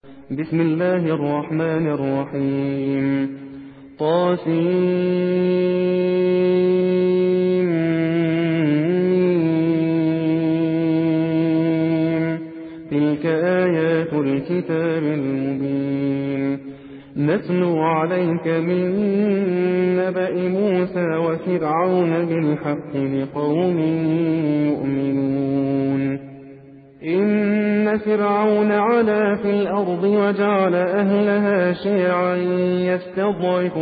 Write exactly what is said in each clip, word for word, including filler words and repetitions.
بسم الله الرحمن الرحيم. طاسين تلك آيات الكتاب المبين نتلو عليك من نبأ موسى وفرعون بالحق لقوم يؤمنون. إن فرعون علا في الأرض وجعل أهلها شيعا يستضعف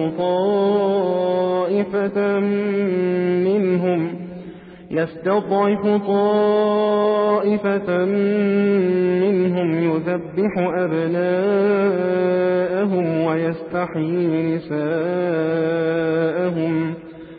طائفة منهم يستضعف طائفة منهم يذبح أبناءهم ويستحيي نساءهم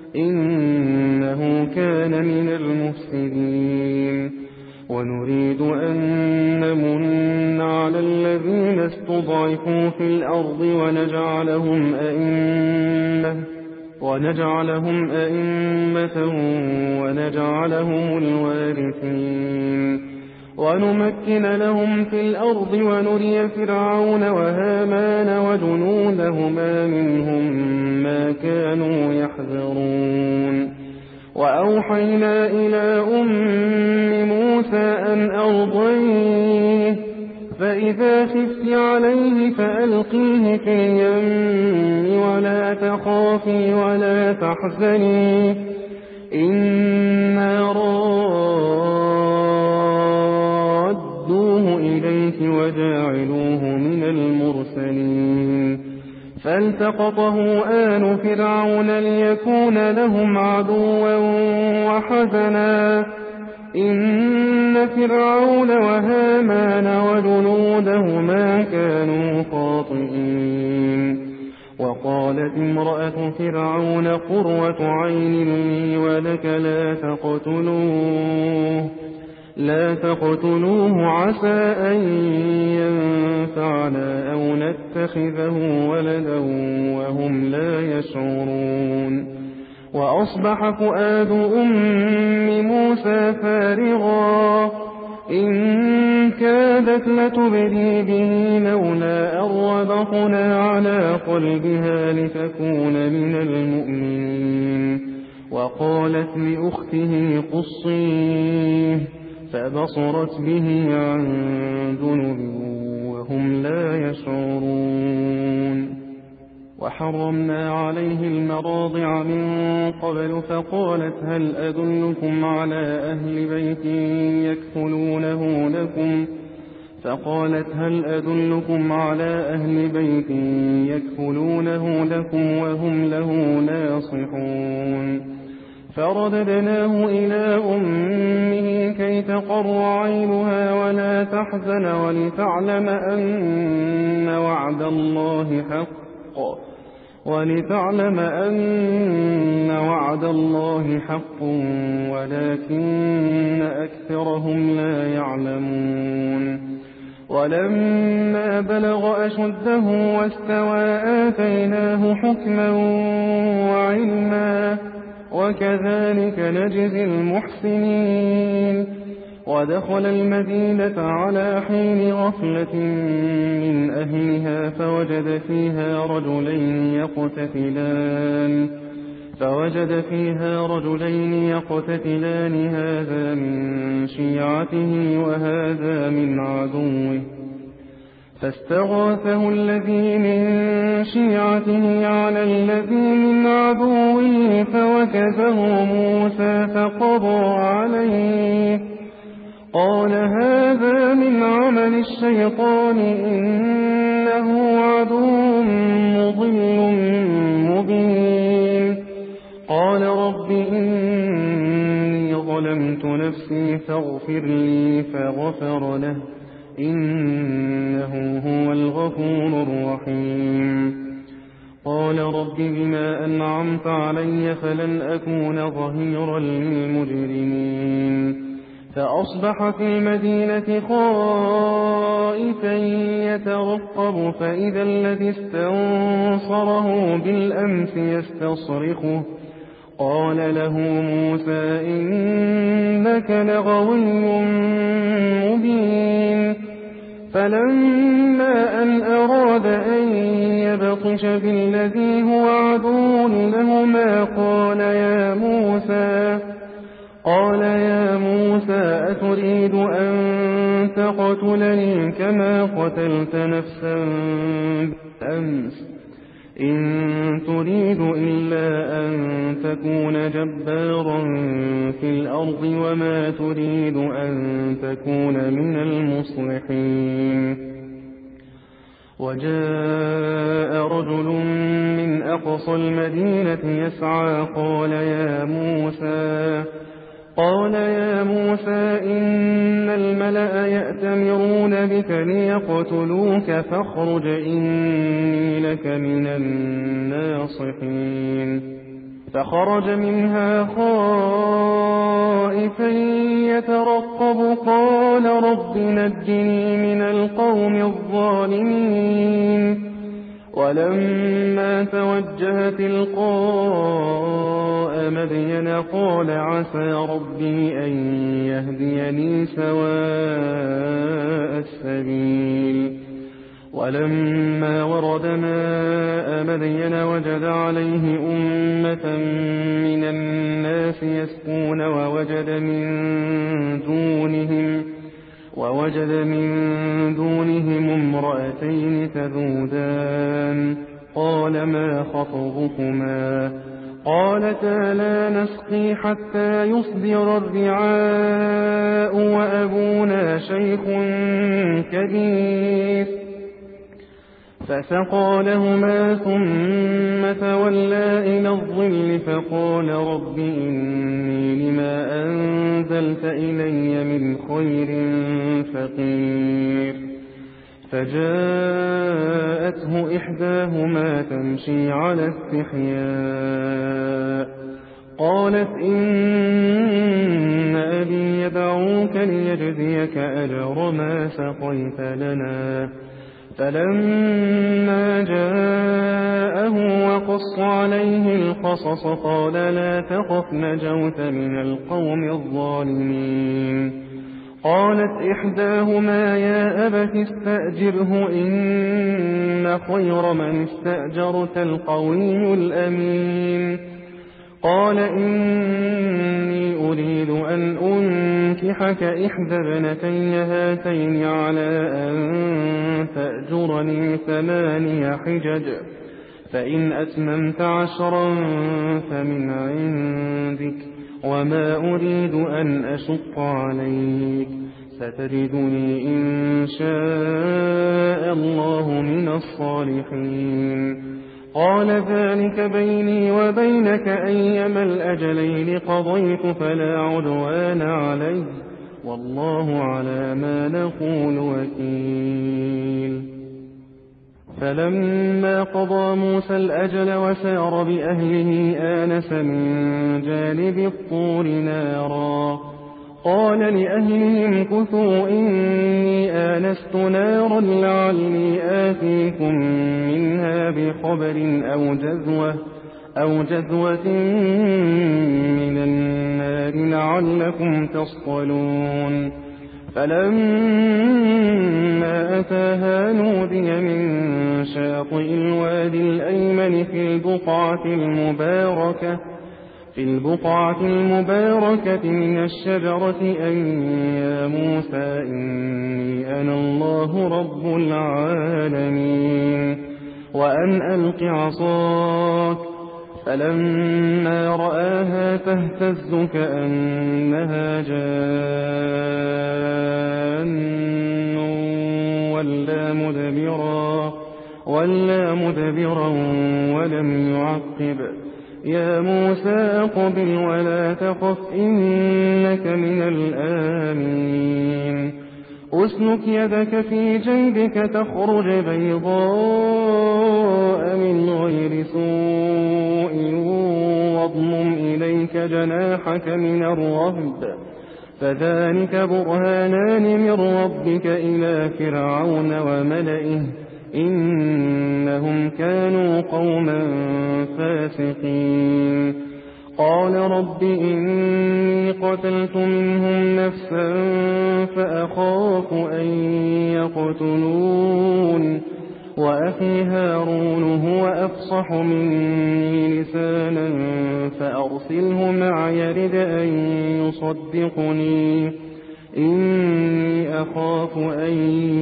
إنه كان من المفسدين. ونريد أن نمن على الذين استضعفوا في الأرض ونجعلهم أئمة ونجعلهم أئمة ونجعلهم الوارثين ونمكن لهم في الأرض ونري فرعون وهامان وجنودهما منهم ما كانوا يحذرون. وأوحينا إلى أم موسى أن أرضيه فإذا خفت عليه فألقيه في اليم ولا تخافي ولا تحزني إنا رادوه إليك وجاعلوه من المرسلين. فالتقطه آل فرعون ليكون لهم عدوا وحزنا إن فرعون وهامان وجنودهما كانوا خاطئين. وقالت امرأة فرعون قرة عين لي ولك لا تقتلوه لا تقتلوه عسى أن ينفعنا أو نتخذه ولدا وهم لا يشعرون. وأصبح فؤاد أم موسى فارغا إن كادت لتبدي به لولا أن ربطنا على قلبها لتكون من المؤمنين. وقالت لأخته قصيه فبصرت به عن جنب وهم لا يشعرون. وحرمنا عليه المراضع من قبل فقالت هل أدلكم على أهل بيت يكفلونه لكم فقالت هل أدلكم على أهل بيت يكفلونه لكم وهم له ناصحون. فرددناه إلى أمه كي تقر عينها ولا تحزن ولتعلم أن وعد الله حق ولتعلم أن وعد الله حق ولكن أكثرهم لا يعلمون. ولما بلغ أشده واستوى آتيناه حكما وعلما وكذلك نجزي المحسنين. ودخل المدينة على حين غفلة من أهلها فوجد فيها رجلين يقتتلان فوجد فيها رجلين يقتتلان هذا من شيعته وهذا من عدوه فاستغاثه الذي من شيعته على الذي من عدوه فوكزه موسى فقضى عليه قال هذا من عمل الشيطان إنه عدو مضل مبين. قال رب إني ظلمت نفسي فاغفر لي فغفر له إنه هو الغفور الرحيم. قال رب بما أنعمت علي فلن أكون ظهيرا للمجرمين. فأصبح في المدينة خائفا يترقب فإذا الذي استنصره بالأمس يستصرخه قال له موسى إنك لغوي مبين فلما أن أراد أن يبطش بالذي هو عدو لهما قال يا موسى قال يا موسى أتريد أن تقتلني كما قتلت نفسا بالأمس إن تريد إلا أن تكون جبارا في الأرض وما تريد أن تكون من المصلحين. وجاء رجل من أقصى المدينة يسعى قال يا موسى قال يا موسى إن الملأ يأتمرون بك ليقتلوك فاخرج إني لك من الناصحين. فخرج منها خائفا يترقب قال رب نجني من القوم الظالمين. ولما توجه تلقاء مدين قال عسى ربي أن يهديني سواء السبيل. ولما ورد ماء مدين وجد عليه أمة من الناس يسقون ووجد من دونهم ووجد من دونهم امرأتين تذودان قال ما خطبكما قالتا لا نسقي حتى يصدر الرعاء وأبونا شيخ كبير. فسقى لهما ثم تولى إلى الظل فقال رب إني لما أنزلت إلي من خير فقير. فجاءته إحداهما تمشي على استحياء قالت إن أبي يدعوك ليجزيك أجر ما سقيت لنا. فلما جاءه وقص عليه القصص قال لا تخف نجوت من القوم الظالمين. قالت إحداهما يا أبت استأجره إن خير من استأجرت القوي الأمين. قال إني أريد أن أنكحك إحدى ابنتي هاتين على أن تأجرني ثماني حجج فإن أتممت عشرا فمن عندك وما أريد أن أشق عليك ستجدني إن شاء الله من الصالحين. قال ذلك بيني وبينك أيما الأجلين قضيت فلا عدوان علي والله على ما نقول وكيل. فلما قضى موسى الأجل وسار بأهله آنس من جانب الطور نارا قال لأهلهم كثوا إني آنست نارا لعلي آتيكم منها بخبر أو جذوة, أو جذوة من النار لعلكم تصطلون. فلما أتاها نودي من شاطئ الوادي الأيمن في البقعة المباركة في البقعة المباركة من الشجرة أن يا موسى إني أنا الله رب العالمين وأن ألق عصاك. فلما رآها تهتز كأنها جان ولا مدبرا, ولا مدبرا ولم يعقب. يا موسى أقبل ولا تخف إنك من الآمنين. أسلك يدك في جيبك تخرج بيضاء من غير سوء واضمم إليك جناحك من الرهب فذلك برهانان من ربك إلى فرعون وملئه إنهم كانوا قوما فاسقين. قال رب إني قتلت منهم نفسا فأخاف أن يقتلون وأخي هارون هو أفصح مني لسانا فأرسله معي يرد أن يصدقني إني أخاف أن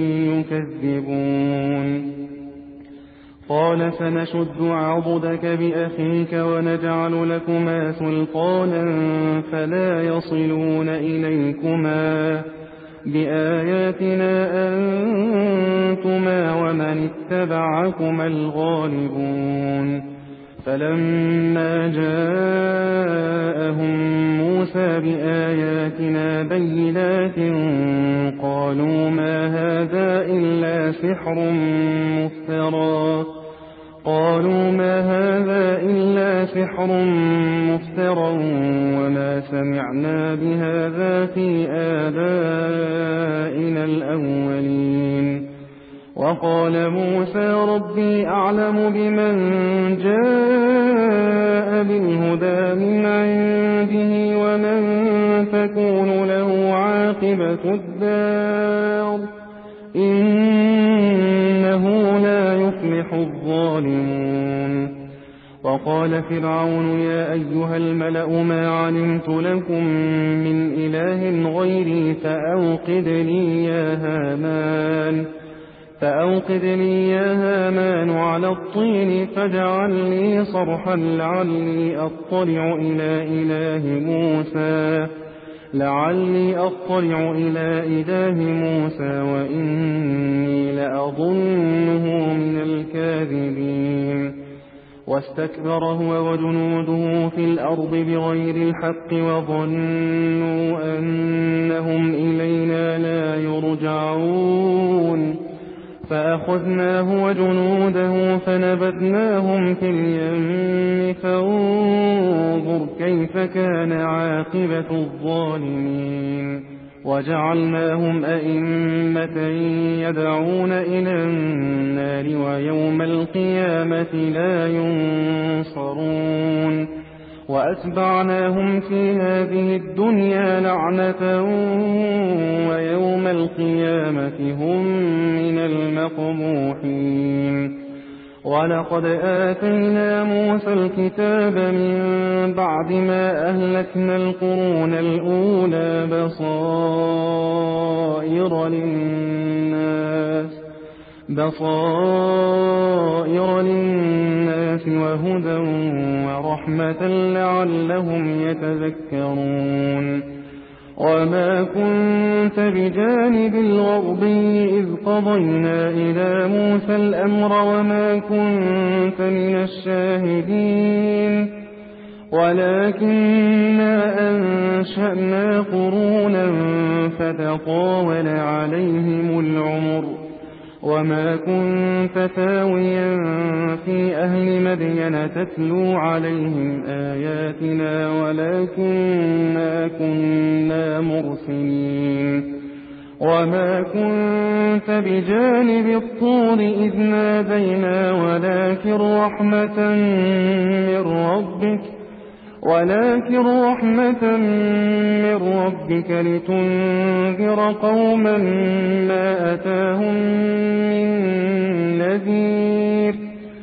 يكذبون قال سنشد عضدك بأخيك ونجعل لكما سلطانا فلا يصلون إليكما بآياتنا أنتما ومن اتبعكما الغالبون فلما جاءهم موسى بآياتنا بينات قالوا ما هذا إلا سحر مفترى قالوا ما هذا إلا سحر مفترى وما سمعنا بهذا في آبائنا الأولين وقال موسى ربي أعلم بمن جاء بالهدى من عنده ومن تكون له عاقبة الدار إنه لا يفلح الظالمون وقال فرعون يا أيها الملأ ما علمت لكم من إله غيري فأوقد لي يا هامان فأوقد لي يا هامان على الطين فاجعل لي صرحا لعلي أطلع إلى إله موسى لعلي أطلع إلى إله موسى وإني لأظنه من الكاذبين واستكبر هو وجنوده في الأرض بغير الحق وظنوا أنهم إلينا لا يرجعون فأخذناه وجنوده فنبذناهم في اليم فانظر كيف كان عاقبة الظالمين وجعلناهم أئمة يدعون إلى النار ويوم القيامة لا ينصرون وأتبعناهم في هذه الدنيا لعنة ويوم القيامة هم من المقبوحين ولقد آتينا موسى الكتاب من بعد ما أهلكنا القرون الأولى بصائر للناس بصائر للناس وهدى ورحمة لعلهم يتذكرون وما كنت بجانب الغربي إذ قضينا إلى موسى الأمر وما كنت من الشاهدين ولكننا أنشأنا قرونا فتطاول عليهم العمر وما كنت ثاويا في أهل مدين تتلو عليهم آياتنا ولكننا كنا مرسلين وما كنت بجانب الطور إذ نادينا ولكن رحمة من ربك ولكن رحمة من ربك لتنذر قوما ما أتاهم من نذير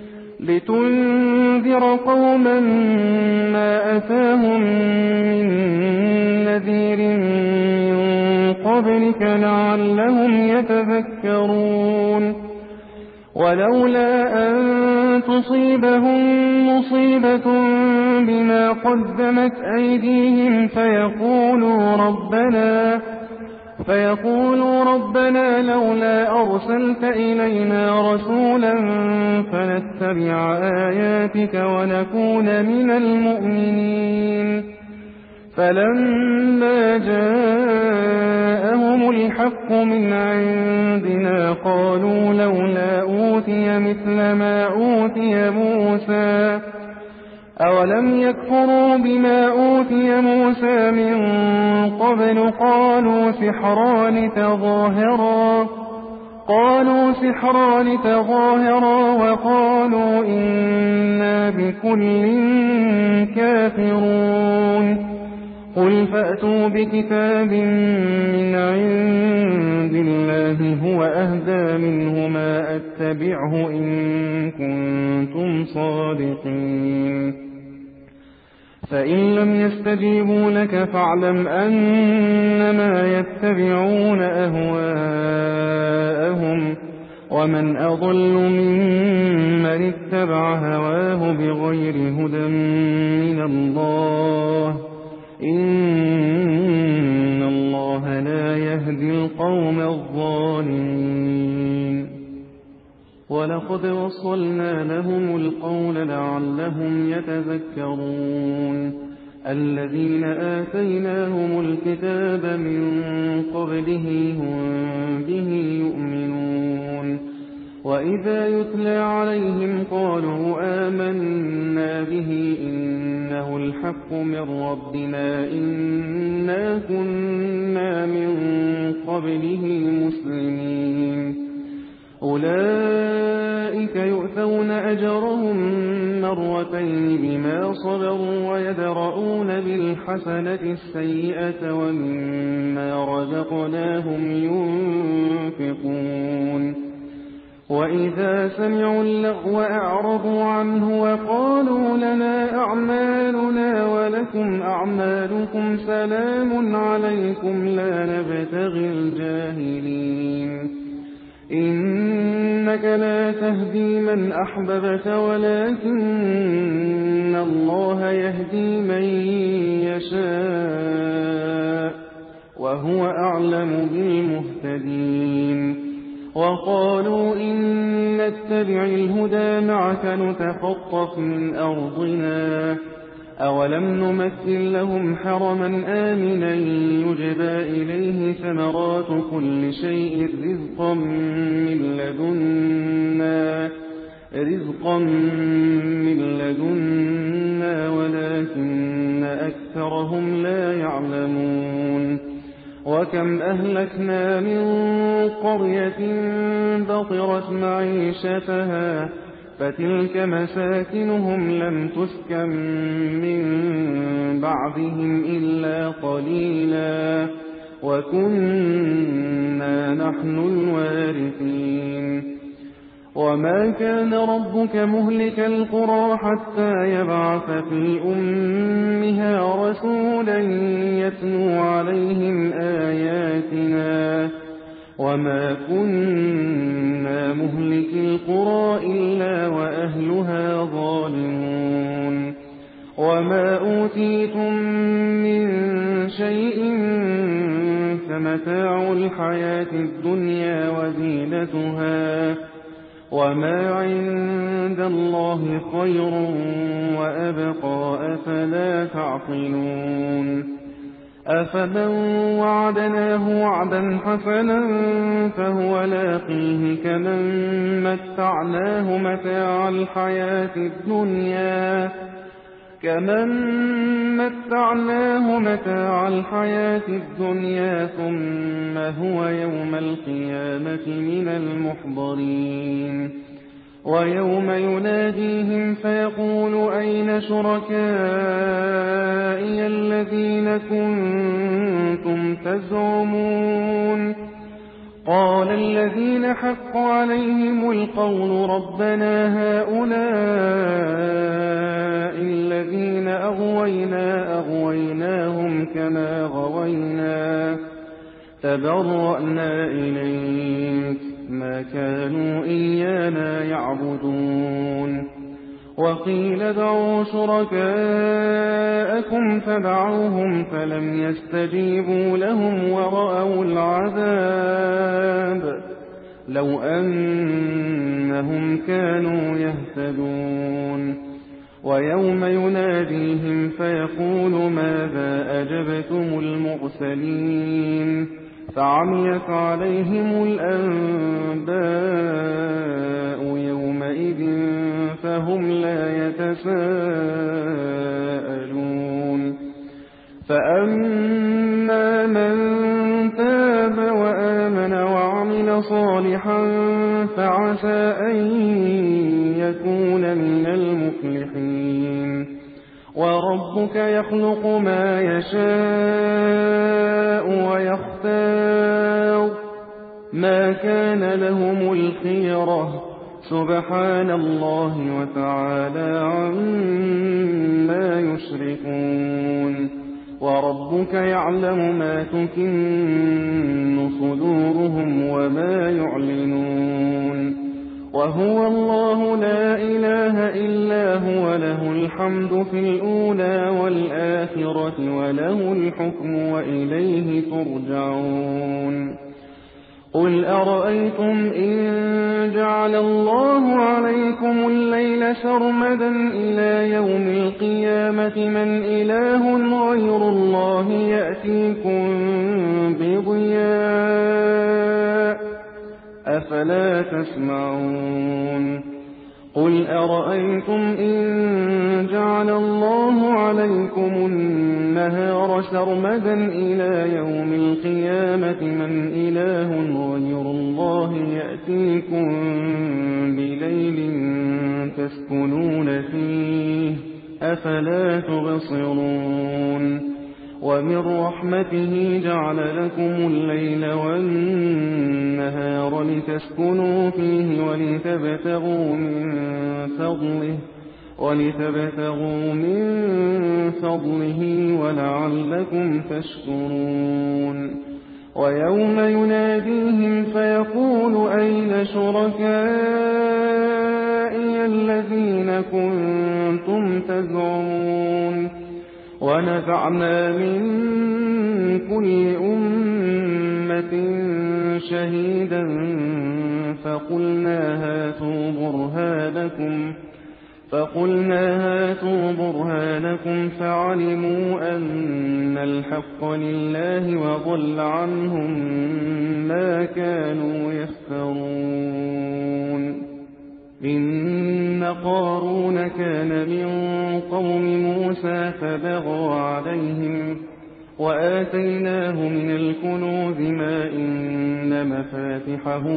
لتنذر قوما ما أتاهم من نذير من قبلك لعلهم يتذكرون ولولا أن تصيبهم مصيبة بما قدمت أيديهم فيقولوا ربنا فيقولوا ربنا لولا أرسلت إلينا رسولا فنتبع آياتك ونكون من المؤمنين فلما جاءهم الحق من عندنا قالوا لولا أوتي مثل ما أوتي موسى أولم يكفروا بما أوتي موسى من قبل قالوا سحران تظاهرا قالوا سحران تظاهرا وقالوا إنا بكل كافرون قل فأتوا بكتاب من عند الله هو أهدى منه ما أتبعه إن كنتم صادقين فإن لم يستجيبوا لك فاعلم أنما يتبعون أهواءهم ومن أضل ممن اتبع هواه بغير هدى من الله إن الله لا يهدي القوم الظالمين ولقد وصلنا لهم القول لعلهم يتذكرون الذين آتيناهم الكتاب من قبله هم به يؤمنون وإذا يتلى عليهم قالوا آمنا به إنه الحق من ربنا إنا كنا من قبله مسلمين أولئك يؤتون أجرهم مرتين بما صبروا ويدرؤون بالحسنة السيئة ومما رزقناهم ينفقون وإذا سمعوا اللغو أعرضوا عنه وقالوا لنا أعمالنا ولكم أعمالكم سلام عليكم لا نبتغي الجاهلين إنك لا تهدي من أحببت ولكن الله يهدي من يشاء وهو أعلم بالمهتدين وقالوا إن نتبع الهدى معك نتخطف من أرضنا أولم نمثل لهم حرما آمنا يجبى إليه ثمرات كل شيء رزقا من لدنا رزقا من لدنا ولكن أكثرهم لا يعلمون وكم أهلكنا من قرية بطرت معيشتها فتلك مساكنهم لم تسكن من بعدهم إلا قليلا وكنا نحن الوارثين وما كان ربك مهلك القرى حتى يبعث في أمها رسولا يتلو عليهم آياتنا وما كنا مهلك القرى إلا وأهلها ظالمون وما أوتيتم من شيء فمتاع الحياة الدنيا وزينتها وما عند الله خير وأبقى أفلا تعقلون أفمن وعدناه وعدا حسنا فهو لاقيه كمن متعناه متاع الحياة الدنيا كمن متعناه متاع الحياة الدنيا ثم هو يوم القيامة من المحضرين ويوم يناديهم فيقول أين شركائي الذين كنتم تزعمون قال الذين حق عليهم القول ربنا هؤلاء الذين أغوينا أغويناهم كما غوينا تبرأنا إليك ما كانوا إيانا يعبدون وقيل ادعوا شركاءكم فدعوهم فلم يستجيبوا لهم ورأوا العذاب لو أنهم كانوا يهتدون ويوم يناديهم فيقول ماذا أجبتم المرسلين فعميت عليهم الأنباء يومئذ فهم لا يتساءلون فأما من تاب وآمن وعمل صالحا فعسى أن يكون من المفلحين وربك يخلق ما يشاء ويختار ما كان لهم الخيرة سبحان الله وتعالى عما يشركون وربك يعلم ما تكن صدورهم وما يعلنون وهو الله لا إله إلا هو له الحمد في الأولى والآخرة وله الحكم وإليه ترجعون قل أرأيتم إن جعل الله عليكم الليل سرمدا إلى يوم القيامة من إله غير الله يأتيكم بضياء أفلا تسمعون قل أرأيتم إن جعل الله عليكم النهار سرمدا إلى يوم القيامة من إله غير الله يأتيكم بليل تسكنون فيه أفلا تبصرون ومن رحمته جعل لكم الليل والنهار لتسكنوا فيه ولتبتغوا من فضله ولتبتغوا من فضله ولعلكم تشكرون ويوم يناديهم فيقول أين شركائي الذين كنتم تزعمون ونزعنا من كل أمة شهيدا فقلنا هاتوا برهانكم فقلنا هاتوا برهانكم فعلموا أن الحق لله وضل عنهم ما كانوا يفترون إن قارون كان من قوم موسى فبغى عليهم وآتيناه من الكنوز ما إن مفاتحه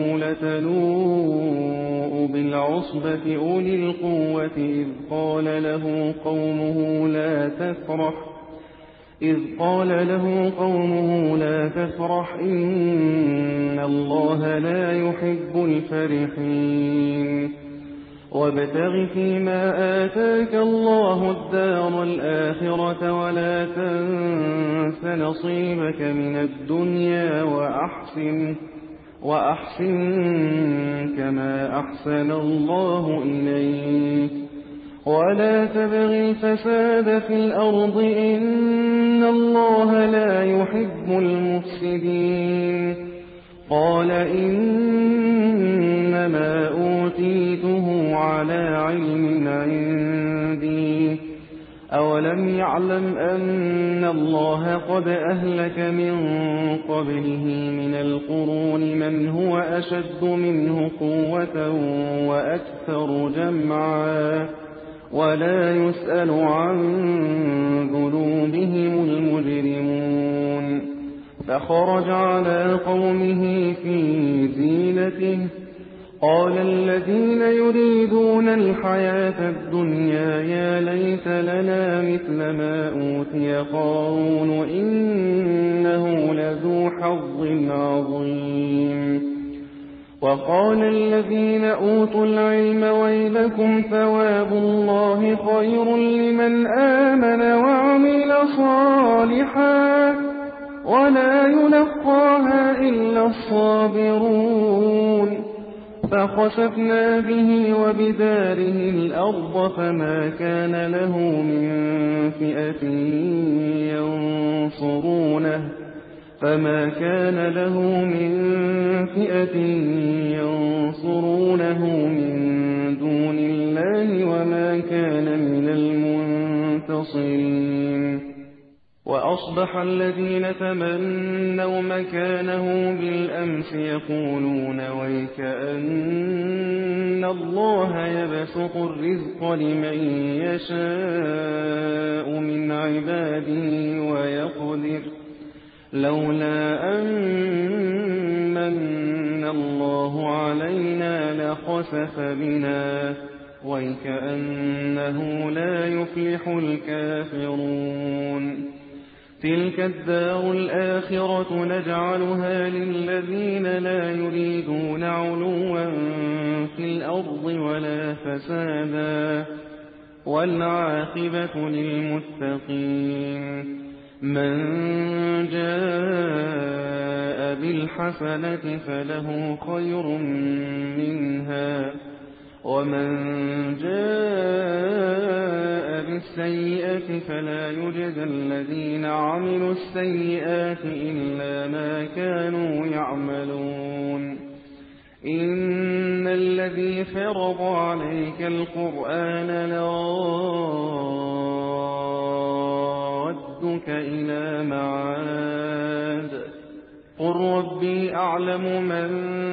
لتنوء بالعصبة أولي القوة إذ قال له قومه لا تفرح إذ قال له قومه لا تفرح إن الله لا يحب الفرحين وابتغ فيما آتاك الله الدار الآخرة ولا تنس نصيبك من الدنيا وأحسن وأحسن كما أحسن الله إليك ولا تبغ الفساد في الأرض إن الله لا يحب المفسدين قال إنما أوتيته على علم عندي أولم يعلم أن الله قد أهلك من قبله من القرون من هو أشد منه قوة وأكثر جمعا ولا يسأل عن ذنوبهم المجرمون فخرج على قومه في زينته قال الذين يريدون الحياة الدنيا يا ليت لنا مثل ما أوتي قارون إنه لذو حظ عظيم وقال الذين أوتوا العلم ويلكم ثواب الله خير لمن آمن وعمل صالحا ولا يلقاها إلا الصابرون فخسفنا به وبداره الأرض فما كان له من فئة ينصرونه فما كان له من فئة ينصرونه من دون الله وما كان من المنتصرين وأصبح الذين تمنوا مكانه بالأمس يقولون ويك أن الله يبسط الرزق لمن يشاء من عباده ويقدر لولا أن من الله علينا لخسف بنا وَيْكَأَنَّهُ لَا يُفْلِحُ الْكَافِرُونَ تِلْكَ الدَّارُ الْآخِرَةُ نَجْعَلُهَا لِلَّذِينَ لَا يُرِيدُونَ عُلُوًّا فِي الْأَرْضِ وَلَا فَسَادًا وَالْعَاقِبَةُ لِلْمُتَّقِينَ مَنْ جَاءَ بِالْحَسَنَةِ فَلَهُ خَيْرٌ مِنْهَا وَمَنْ جَاءَ بِالسَّيِّئَةِ فَلَا يُجْزَى الَّذِينَ عَمِلُوا السَّيِّئَاتِ إِلَّا مَا كَانُوا يَعْمَلُونَ إِنَّ الَّذِي فَرَضَ عَلَيْكَ الْقُرْآنَ لَرَادُّكَ إِلَىٰ مَعَادٍ قُل رَّبِّي أَعْلَمُ مَن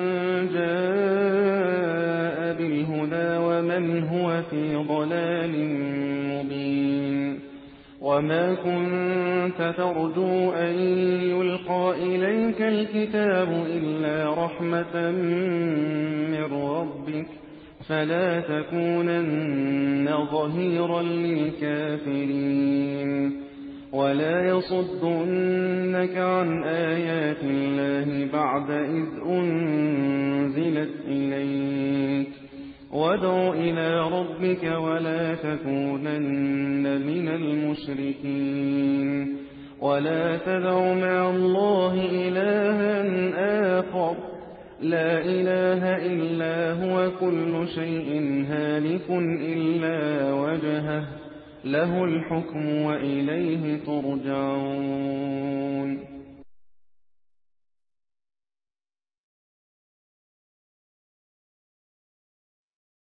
جَاءَ بِالْهُدَىٰ وَمَنْ هُوَ فِي ضَلَالٍ مُّبِينٍ وَمَا كُنتَ تَرْجُو أَن يُلْقَىٰ إِلَيْكَ الْكِتَابُ إِلَّا رَحْمَةً مِّن رَّبِّكَ فَلَا تَكُونَنَّ ظَهِيرًا لِّلْكَافِرِينَ وَلَا يَصُدُّنَّكَ عَنْ آيَاتِ اللَّهِ بَعْدَ إِذْ أُنزِلَتْ إِلَيْكَ وَادْعُ إِلَىٰ رَبِّكَ وَلَا تَكُونَنَّ مِنَ الْمُشْرِكِينَ وَلَا تَدْعُ مَعَ اللَّهِ إِلَٰهًا آخَرَ لَا إِلَٰهَ إِلَّا هُوَ كُلُّ شَيْءٍ هَالِكٌ إِلَّا وَجْهَهُ له الحكم وإليه ترجعون